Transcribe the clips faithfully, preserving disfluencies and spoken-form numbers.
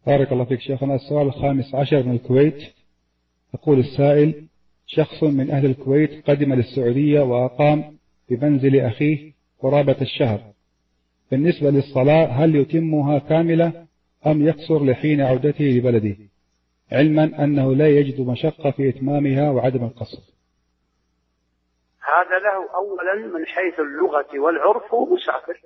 بارك الله فيك شيخنا. السؤال الخامس عشر من الكويت. يقول السائل: شخص من أهل الكويت قدم للسعودية وأقام بمنزل أخيه قرابة الشهر. بالنسبة للصلاة هل يتمها كاملة أم يقصر لحين عودته لبلده، علما أنه لا يجد مشقة في إتمامها وعدم القصر؟ هذا له أولا من حيث اللغة والعرف مسافر،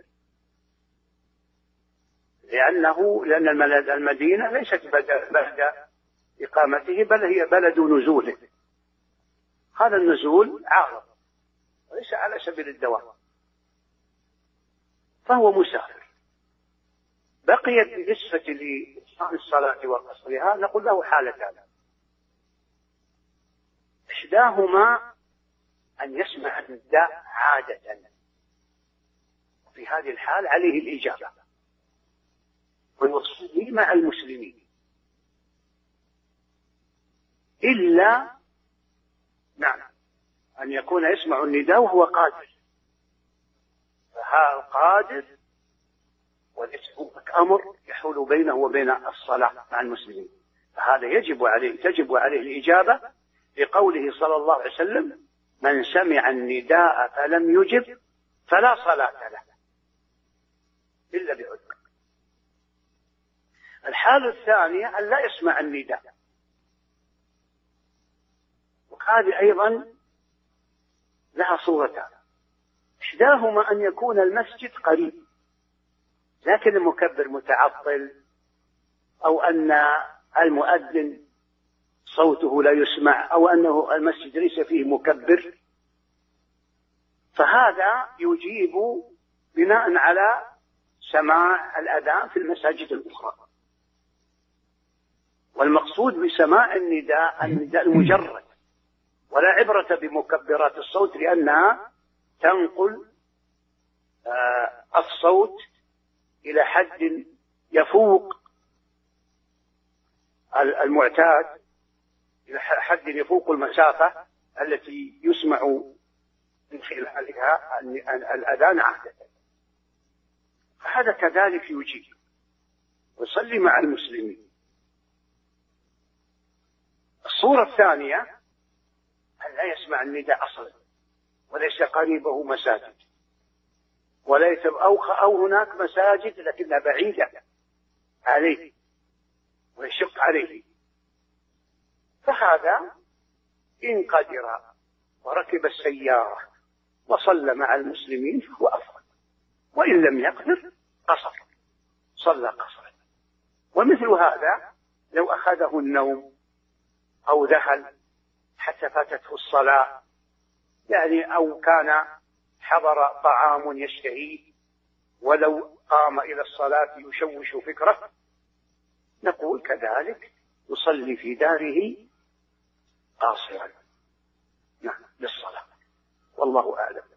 لأنه لأن المدينة ليست بلد إقامته بل هي بلد نزوله. هذا النزول عارض وليس على سبيل الدوام، فهو مسافر. بقيت بالنسبة لإتمام الصلاة وقصرها نقول له حالتان: إحداهما أن يسمع النداء عادة، في هذه الحال عليه الإجابة ويصلي مع المسلمين، إلا نعم أن يكون يسمع النداء وهو قادر، فهذا قادر وليس هناك أمر يحول بينه وبين الصلاة مع المسلمين، فهذا يجب عليه تجب عليه الإجابة لقوله صلى الله عليه وسلم: من سمع النداء فلم يجب فلا صلاة له إلا بعذر. الحالة الثانية أن لا يسمع النداء، وهذه أيضا لها صورتان: إحداهما أن يكون المسجد قريب لكن المكبر متعطل، أو أن المؤذن صوته لا يسمع، أو أنه المسجد ليس فيه مكبر، فهذا يجيب بناء على سماع الأذان في المساجد الأخرى. والمقصود بسماع النداء النداء المجرد، ولا عبرة بمكبرات الصوت لأنها تنقل آه الصوت إلى حد يفوق المعتاد، إلى حد يفوق المسافة التي يسمع من خلالها الأذان عادة. فهذا كذلك يجيب ويصلي مع المسلمين. الصورة الثانية أن لا يسمع النداء أصلا وليس قريبه مساجد، وليس أو, أو هناك مساجد لكنها بعيدة عليه ويشق عليه، فهذا إن قدر وركب السيارة وصلى مع المسلمين فهو أفضل، وإن لم يقدر قصر صلى قصرا. ومثل هذا لو أخذه النوم أو ذهل حتى فاتته الصلاة، يعني أو كان حضر طعام يشتهيه ولو قام إلى الصلاة يشوش فكره، نقول كذلك يصلي في داره قاصرا نعم للصلاة، والله أعلم.